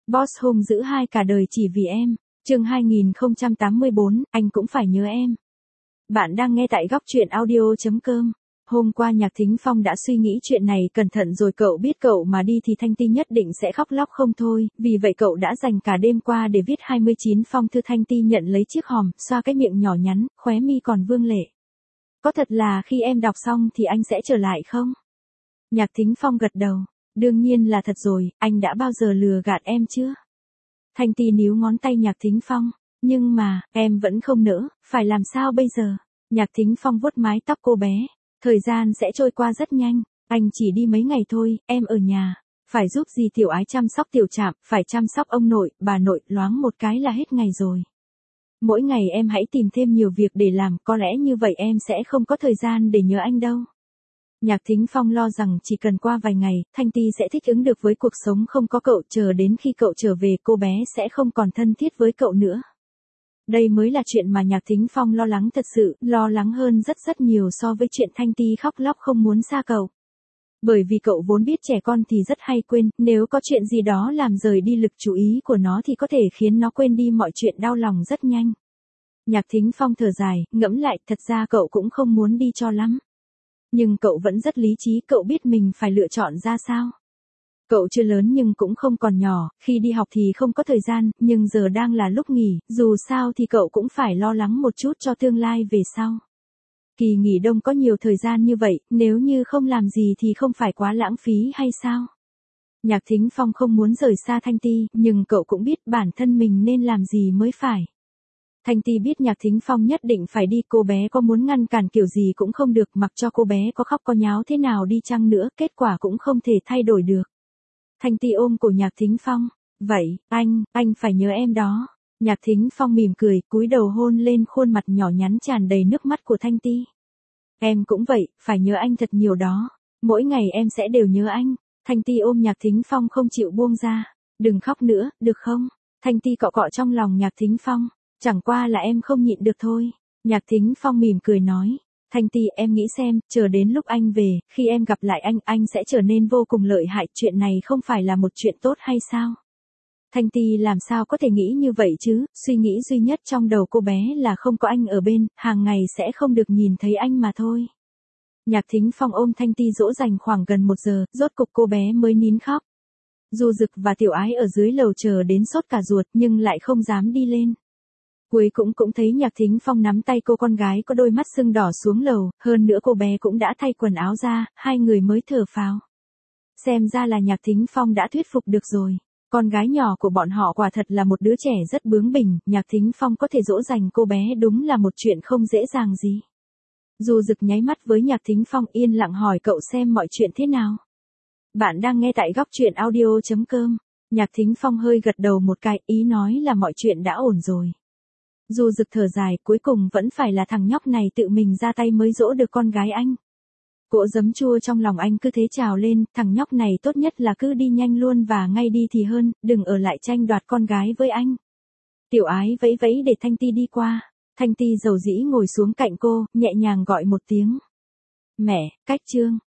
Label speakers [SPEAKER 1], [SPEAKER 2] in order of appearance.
[SPEAKER 1] Boss hung dữ hai cả đời chỉ vì em. Chương 2084, anh cũng phải nhớ em. Bạn đang nghe tại góc truyện audio.com. Hôm qua Nhạc Thính Phong đã suy nghĩ chuyện này cẩn thận rồi, cậu biết cậu mà đi thì Thanh Ti nhất định sẽ khóc lóc không thôi, vì vậy cậu đã dành cả đêm qua để viết 29 phong thư. Thanh Ti nhận lấy chiếc hòm, xoa cái miệng nhỏ nhắn, khóe mi còn vương lệ. Có thật là khi em đọc xong thì anh sẽ trở lại không? Nhạc Thính Phong gật đầu. Đương nhiên là thật rồi, anh đã bao giờ lừa gạt em chưa? Thanh Ti níu ngón tay Nhạc Thính Phong. Nhưng mà, em vẫn không nỡ, phải làm sao bây giờ? Nhạc Thính Phong vuốt mái tóc cô bé. Thời gian sẽ trôi qua rất nhanh, anh chỉ đi mấy ngày thôi, em ở nhà. Phải giúp dì Tiểu Ái chăm sóc Tiểu Trạm, phải chăm sóc ông nội, bà nội, loáng một cái là hết ngày rồi. Mỗi ngày em hãy tìm thêm nhiều việc để làm, có lẽ như vậy em sẽ không có thời gian để nhớ anh đâu. Nhạc Thính Phong lo rằng chỉ cần qua vài ngày, Thanh Ti sẽ thích ứng được với cuộc sống không có cậu, chờ đến khi cậu trở về cô bé sẽ không còn thân thiết với cậu nữa. Đây mới là chuyện mà Nhạc Thính Phong lo lắng thật sự, lo lắng hơn rất nhiều so với chuyện Thanh Ti khóc lóc không muốn xa cậu. Bởi vì cậu vốn biết trẻ con thì rất hay quên, nếu có chuyện gì đó làm rời đi lực chú ý của nó thì có thể khiến nó quên đi mọi chuyện đau lòng rất nhanh. Nhạc Thính Phong thở dài, ngẫm lại, thật ra cậu cũng không muốn đi cho lắm. Nhưng cậu vẫn rất lý trí, cậu biết mình phải lựa chọn ra sao. Cậu chưa lớn nhưng cũng không còn nhỏ, khi đi học thì không có thời gian, nhưng giờ đang là lúc nghỉ, dù sao thì cậu cũng phải lo lắng một chút cho tương lai về sau. Kỳ nghỉ đông có nhiều thời gian như vậy, nếu như không làm gì thì không phải quá lãng phí hay sao? Nhạc Thính Phong không muốn rời xa Thanh Ti, nhưng cậu cũng biết bản thân mình nên làm gì mới phải. Thanh Ti biết Nhạc Thính Phong nhất định phải đi, cô bé có muốn ngăn cản kiểu gì cũng không được, mặc cho cô bé có khóc có nháo thế nào đi chăng nữa, kết quả cũng không thể thay đổi được. Thanh Ti ôm cổ Nhạc Thính Phong. Vậy, anh phải nhớ em đó. Nhạc Thính Phong mỉm cười, cúi đầu hôn lên khuôn mặt nhỏ nhắn tràn đầy nước mắt của Thanh Ti. Em cũng vậy, phải nhớ anh thật nhiều đó. Mỗi ngày em sẽ đều nhớ anh. Thanh Ti ôm Nhạc Thính Phong không chịu buông ra. Đừng khóc nữa, được không? Thanh Ti cọ cọ trong lòng Nhạc Thính Phong. Chẳng qua là em không nhịn được thôi. Nhạc Thính Phong mỉm cười nói. Thanh Ti, em nghĩ xem, chờ đến lúc anh về, khi em gặp lại anh sẽ trở nên vô cùng lợi hại, chuyện này không phải là một chuyện tốt hay sao? Thanh Ti làm sao có thể nghĩ như vậy chứ, suy nghĩ duy nhất trong đầu cô bé là không có anh ở bên, hàng ngày sẽ không được nhìn thấy anh mà thôi. Nhạc Thính Phong ôm Thanh Ti dỗ dành khoảng gần 1 giờ, rốt cục cô bé mới nín khóc. Du Dực và Tiểu Ái ở dưới lầu chờ đến sốt cả ruột nhưng lại không dám đi lên. Cuối cũng thấy Nhạc Thính Phong nắm tay cô con gái có đôi mắt sưng đỏ xuống lầu, hơn nữa cô bé cũng đã thay quần áo ra, hai người mới thở phào. Xem ra là Nhạc Thính Phong đã thuyết phục được rồi. Con gái nhỏ của bọn họ quả thật là một đứa trẻ rất bướng bỉnh, Nhạc Thính Phong có thể dỗ dành cô bé đúng là một chuyện không dễ dàng gì. Du Dực nháy mắt với Nhạc Thính Phong, yên lặng hỏi cậu xem mọi chuyện thế nào. Bạn đang nghe tại góc truyện audio.com. Nhạc Thính Phong hơi gật đầu một cái, ý nói là mọi chuyện đã ổn rồi. Du Dực thở dài, cuối cùng vẫn phải là thằng nhóc này tự mình ra tay mới dỗ được con gái anh. Cỗ giấm chua trong lòng anh cứ thế trào lên, thằng nhóc này tốt nhất là cứ đi nhanh luôn và ngay đi thì hơn, đừng ở lại tranh đoạt con gái với anh. Tiểu Ái vẫy vẫy để Thanh Ti đi qua. Thanh Ti dầu dĩ ngồi xuống cạnh cô, nhẹ nhàng gọi một tiếng. Mẹ, cách Trương.